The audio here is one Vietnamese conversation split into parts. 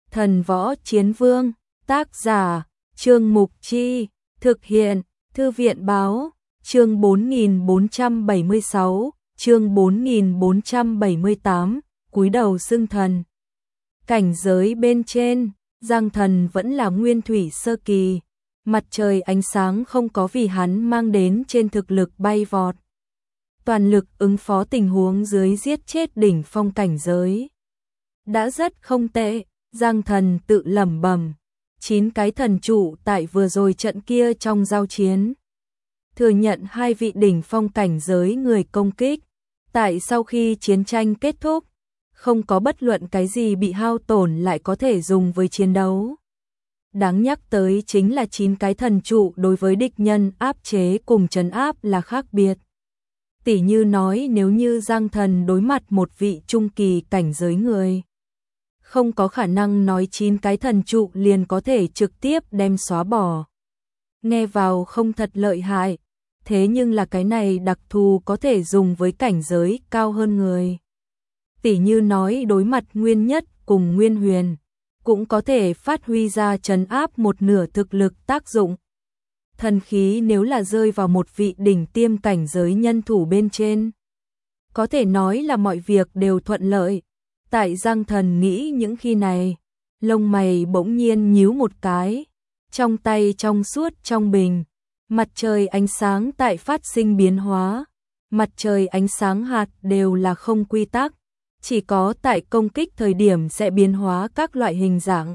Thần Võ Chiến Vương, tác giả, Trương Mục Chi, thực hiện, Thư viện Báo, chương 4476, chương 4478, cúi đầu xưng thần. Cảnh giới bên trên, Giang Thần vẫn là nguyên thủy sơ kỳ, mặt trời ánh sáng không có vì hắn mang đến trên thực lực bay vọt. Toàn lực ứng phó tình huống dưới giết chết đỉnh phong cảnh giới. Đã rất không tệ, Giang Thần tự lẩm bẩm. 9 cái thần trụ tại vừa rồi trận kia trong giao chiến. Thừa nhận 2 vị đỉnh phong cảnh giới người công kích. Tại sau khi chiến tranh kết thúc, không có bất luận cái gì bị hao tổn lại có thể dùng với chiến đấu. Đáng nhắc tới chính là 9 cái thần trụ đối với địch nhân áp chế cùng trấn áp là khác biệt. Tỉ như nói nếu như Giang Thần đối mặt một vị trung kỳ cảnh giới người, không có khả năng nói 9 cái thần trụ liền có thể trực tiếp đem xóa bỏ. Nghe vào không thật lợi hại, thế nhưng là cái này đặc thù có thể dùng với cảnh giới cao hơn người. Tỉ như nói đối mặt Nguyên Nhất cùng Nguyên Huyền, cũng có thể phát huy ra trấn áp một nửa thực lực tác dụng. Thần khí nếu là rơi vào một vị đỉnh tiêm cảnh giới nhân thủ bên trên, có thể nói là mọi việc đều thuận lợi. Tại Giang Thần nghĩ những khi này, lông mày bỗng nhiên nhíu một cái, trong tay trong suốt trong bình, mặt trời ánh sáng tại phát sinh biến hóa, mặt trời ánh sáng hạt đều là không quy tắc, chỉ có tại công kích thời điểm sẽ biến hóa các loại hình dạng.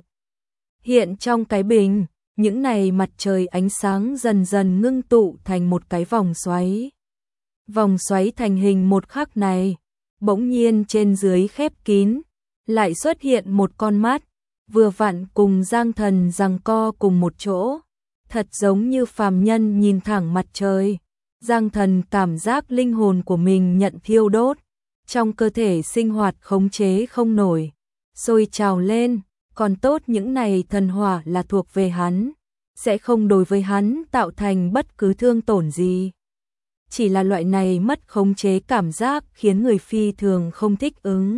Hiện trong cái bình, những này mặt trời ánh sáng dần dần ngưng tụ thành một cái vòng xoáy. Vòng xoáy thành hình một khắc này, bỗng nhiên trên dưới khép kín, lại xuất hiện một con mắt, vừa vặn cùng Giang Thần giằng co cùng một chỗ, thật giống như phàm nhân nhìn thẳng mặt trời. Giang Thần cảm giác linh hồn của mình nhận thiêu đốt, trong cơ thể sinh hoạt khống chế không nổi, sôi trào lên, còn tốt những này thần hỏa là thuộc về hắn, sẽ không đối với hắn tạo thành bất cứ thương tổn gì. Chỉ là loại này mất khống chế cảm giác khiến người phi thường không thích ứng.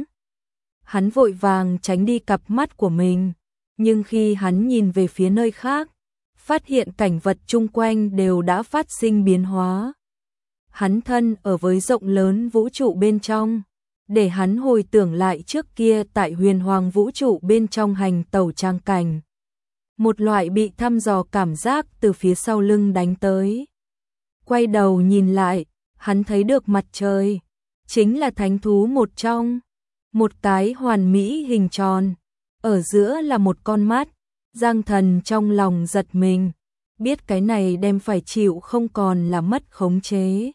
Hắn vội vàng tránh đi cặp mắt của mình, nhưng khi hắn nhìn về phía nơi khác, phát hiện cảnh vật chung quanh đều đã phát sinh biến hóa. Hắn thân ở với rộng lớn vũ trụ bên trong, để hắn hồi tưởng lại trước kia tại huyền hoàng vũ trụ bên trong hành tẩu trang cảnh. Một loại bị thăm dò cảm giác từ phía sau lưng đánh tới. Quay đầu nhìn lại, hắn thấy được mặt trời, chính là thánh thú một trong, một cái hoàn mỹ hình tròn, ở giữa là một con mắt. Giang Thần trong lòng giật mình, biết cái này đem phải chịu không còn là mất khống chế,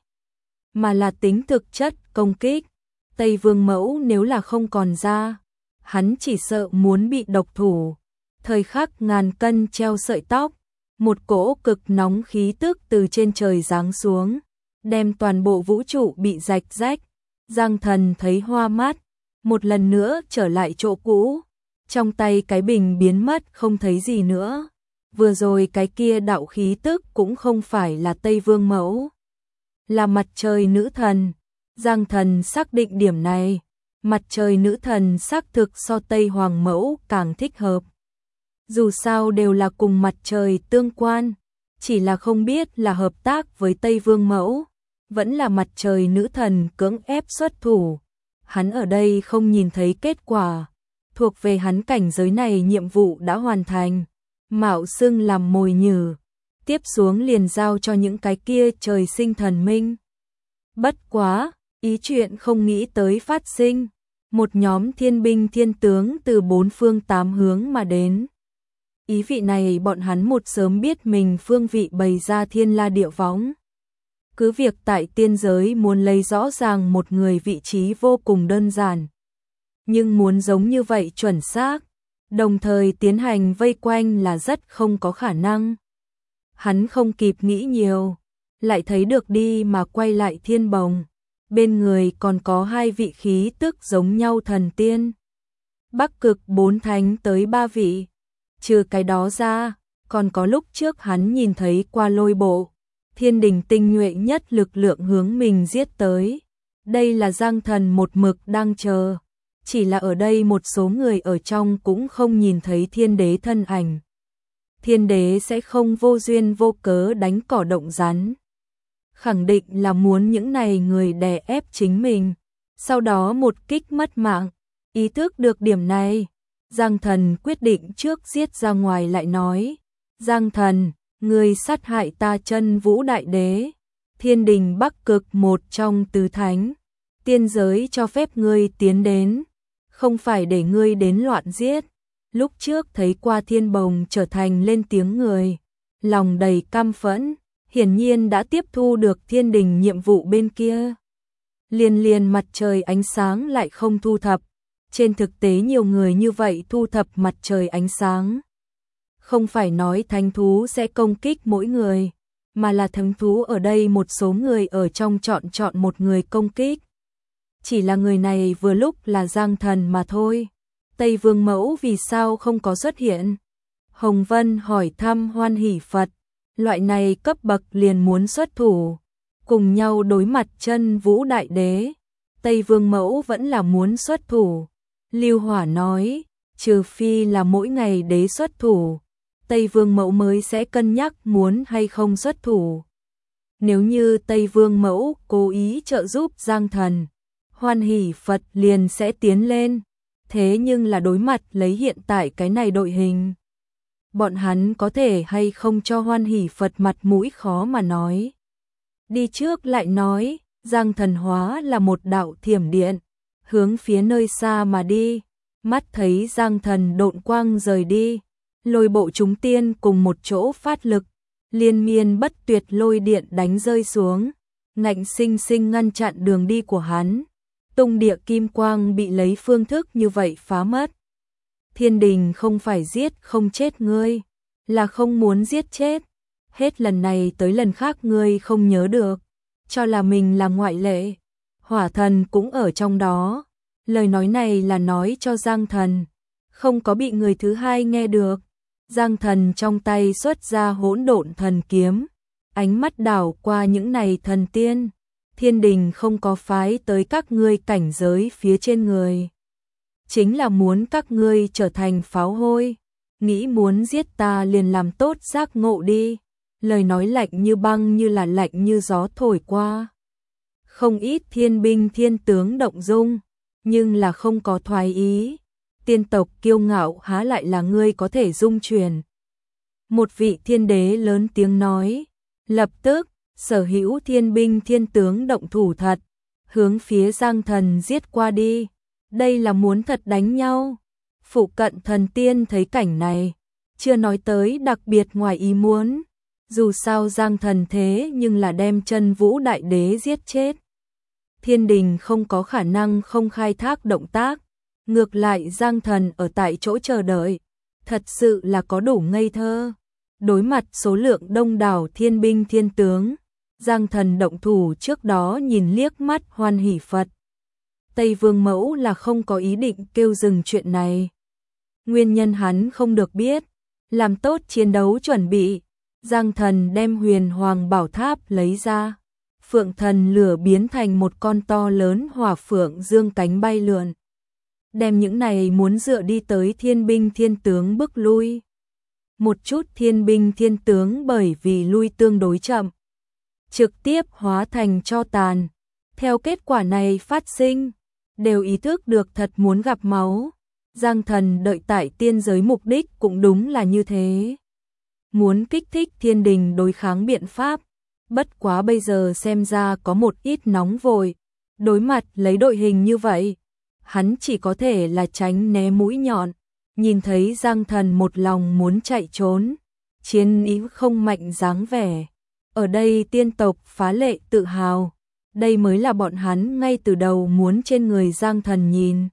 mà là tính thực chất công kích. Tây Vương Mẫu nếu là không còn ra, hắn chỉ sợ muốn bị độc thủ. Thời khắc ngàn cân treo sợi tóc, một cỗ cực nóng khí tức từ trên trời giáng xuống, đem toàn bộ vũ trụ bị rạch rách. Giang Thần thấy hoa mắt, một lần nữa trở lại chỗ cũ, trong tay cái bình biến mất không thấy gì nữa. Vừa rồi cái kia đạo khí tức cũng không phải là Tây Vương Mẫu, là mặt trời nữ thần. Giang Thần xác định điểm này, mặt trời nữ thần xác thực so Tây Hoàng Mẫu càng thích hợp. Dù sao đều là cùng mặt trời tương quan, chỉ là không biết là hợp tác với Tây Vương Mẫu, vẫn là mặt trời nữ thần cưỡng ép xuất thủ. Hắn ở đây không nhìn thấy kết quả, thuộc về hắn cảnh giới này nhiệm vụ đã hoàn thành, mạo xưng làm mồi nhử, tiếp xuống liền giao cho những cái kia trời sinh thần minh. Bất quá, ý chuyện không nghĩ tới phát sinh, một nhóm thiên binh thiên tướng từ 4 phương 8 hướng mà đến. Ý vị này bọn hắn một sớm biết mình phương vị bày ra thiên la địa võng. Cứ việc tại tiên giới muốn lấy rõ ràng một người vị trí vô cùng đơn giản, nhưng muốn giống như vậy chuẩn xác, đồng thời tiến hành vây quanh là rất không có khả năng. Hắn không kịp nghĩ nhiều, lại thấy được đi mà quay lại Thiên Bồng. Bên người còn có 2 vị khí tức giống nhau thần tiên. Bắc Cực 4 thánh tới 3 vị. Trừ cái đó ra, còn có lúc trước hắn nhìn thấy qua lôi bộ, thiên đình tinh nhuệ nhất lực lượng hướng mình giết tới. Đây là Giang Thần một mực đang chờ. chỉ là ở đây một số người ở trong cũng không nhìn thấy thiên đế thân ảnh. Thiên đế sẽ không vô duyên vô cớ đánh cỏ động rắn. Khẳng định là muốn những này người đè ép chính mình, sau đó một kích mất mạng. Ý thức được điểm này, Giang Thần quyết định trước giết ra ngoài lại nói. Giang Thần, người sát hại ta Chân Vũ Đại Đế, Thiên Đình Bắc Cực một trong tứ thánh. Tiên giới cho phép ngươi tiến đến, không phải để ngươi đến loạn giết. Lúc trước thấy qua Thiên Bồng trở thành lên tiếng người, lòng đầy căm phẫn, hiển nhiên đã tiếp thu được Thiên Đình nhiệm vụ bên kia. Liền mặt trời ánh sáng lại không thu thập, trên thực tế nhiều người như vậy thu thập mặt trời ánh sáng. Không phải nói thánh thú sẽ công kích mỗi người, mà là thánh thú ở đây một số người ở trong chọn một người công kích. Chỉ là người này vừa lúc là Giang Thần mà thôi. Tây Vương Mẫu vì sao không có xuất hiện? Hồng Vân hỏi thăm Hoan Hỷ Phật, loại này cấp bậc liền muốn xuất thủ, cùng nhau đối mặt Chân Vũ Đại Đế. Tây Vương Mẫu vẫn là muốn xuất thủ. Lưu Hỏa nói, trừ phi là mỗi ngày đế xuất thủ, Tây Vương Mẫu mới sẽ cân nhắc muốn hay không xuất thủ. Nếu như Tây Vương Mẫu cố ý trợ giúp Giang Thần, Hoan Hỷ Phật liền sẽ tiến lên. Thế nhưng là đối mặt lấy hiện tại cái này đội hình, bọn hắn có thể hay không cho Hoan Hỷ Phật mặt mũi khó mà nói. Đi trước lại nói, Giang Thần hóa là một đạo thiểm điện, hướng phía nơi xa mà đi. Mắt thấy Giang Thần độn quang rời đi, lôi bộ chúng tiên cùng một chỗ phát lực, liên miên bất tuyệt lôi điện đánh rơi xuống, ngạnh sinh sinh ngăn chặn đường đi của hắn. Tung địa kim quang bị lấy phương thức như vậy phá mất. Thiên Đình không phải giết không chết ngươi, là không muốn giết chết. Hết lần này tới lần khác ngươi không nhớ được, cho là mình là ngoại lệ. Hỏa Thần cũng ở trong đó. Lời nói này là nói cho Giang Thần, không có bị người thứ hai nghe được. Giang Thần trong tay xuất ra Hỗn Độn Thần Kiếm, ánh mắt đảo qua những này thần tiên. Thiên Đình không có phái tới các ngươi cảnh giới phía trên người, chính là muốn các ngươi trở thành pháo hôi. Nghĩ muốn giết ta liền làm tốt giác ngộ đi. Lời nói lạnh như băng, như là lạnh như gió thổi qua. Không ít thiên binh thiên tướng động dung, nhưng là không có thoái ý. Tiên tộc kiêu ngạo há lại là ngươi có thể dung chuyển. Một vị thiên đế lớn tiếng nói, lập tức sở hữu thiên binh thiên tướng động thủ thật, hướng phía Giang Thần giết qua đi. Đây là muốn thật đánh nhau. Phụ cận thần tiên thấy cảnh này, chưa nói tới đặc biệt ngoài ý muốn. Dù sao Giang Thần thế nhưng là đem Chân Vũ Đại Đế giết chết. Thiên Đình không có khả năng không khai thác động tác. Ngược lại Giang Thần ở tại chỗ chờ đợi, thật sự là có đủ ngây thơ. Đối mặt số lượng đông đảo thiên binh thiên tướng, Giang Thần động thủ trước đó nhìn liếc mắt Hoan Hỷ Phật. Tây Vương Mẫu là không có ý định kêu dừng chuyện này. Nguyên nhân hắn không được biết, làm tốt chiến đấu chuẩn bị. Giang Thần đem Huyền Hoàng Bảo Tháp lấy ra. Phượng Thần lửa biến thành một con to lớn hỏa phượng dương cánh bay lượn, đem những này muốn dựa đi tới thiên binh thiên tướng bức lui. Một chút thiên binh thiên tướng bởi vì lui tương đối chậm, trực tiếp hóa thành tro tàn. Theo kết quả này phát sinh, đều ý thức được thật muốn gặp máu. Giang Thần đợi tại tiên giới mục đích cũng đúng là như thế, muốn kích thích Thiên Đình đối kháng biện pháp. Bất quá bây giờ xem ra có một ít nóng vội. Đối mặt lấy đội hình như vậy, hắn chỉ có thể là tránh né mũi nhọn. Nhìn thấy Giang Thần một lòng muốn chạy trốn, chiến ý không mạnh dáng vẻ. Ở đây tiên tộc phá lệ tự hào, đây mới là bọn hắn ngay từ đầu muốn trên người Giang Thần nhìn.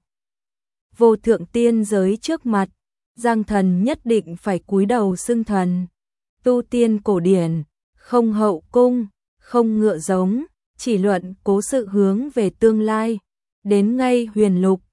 Vô thượng tiên giới trước mặt, Giang Thần nhất định phải cúi đầu xưng thần. Tu tiên cổ điển, không hậu cung, không ngựa giống, chỉ luận cố sự hướng về tương lai. Đến ngay huyền lục,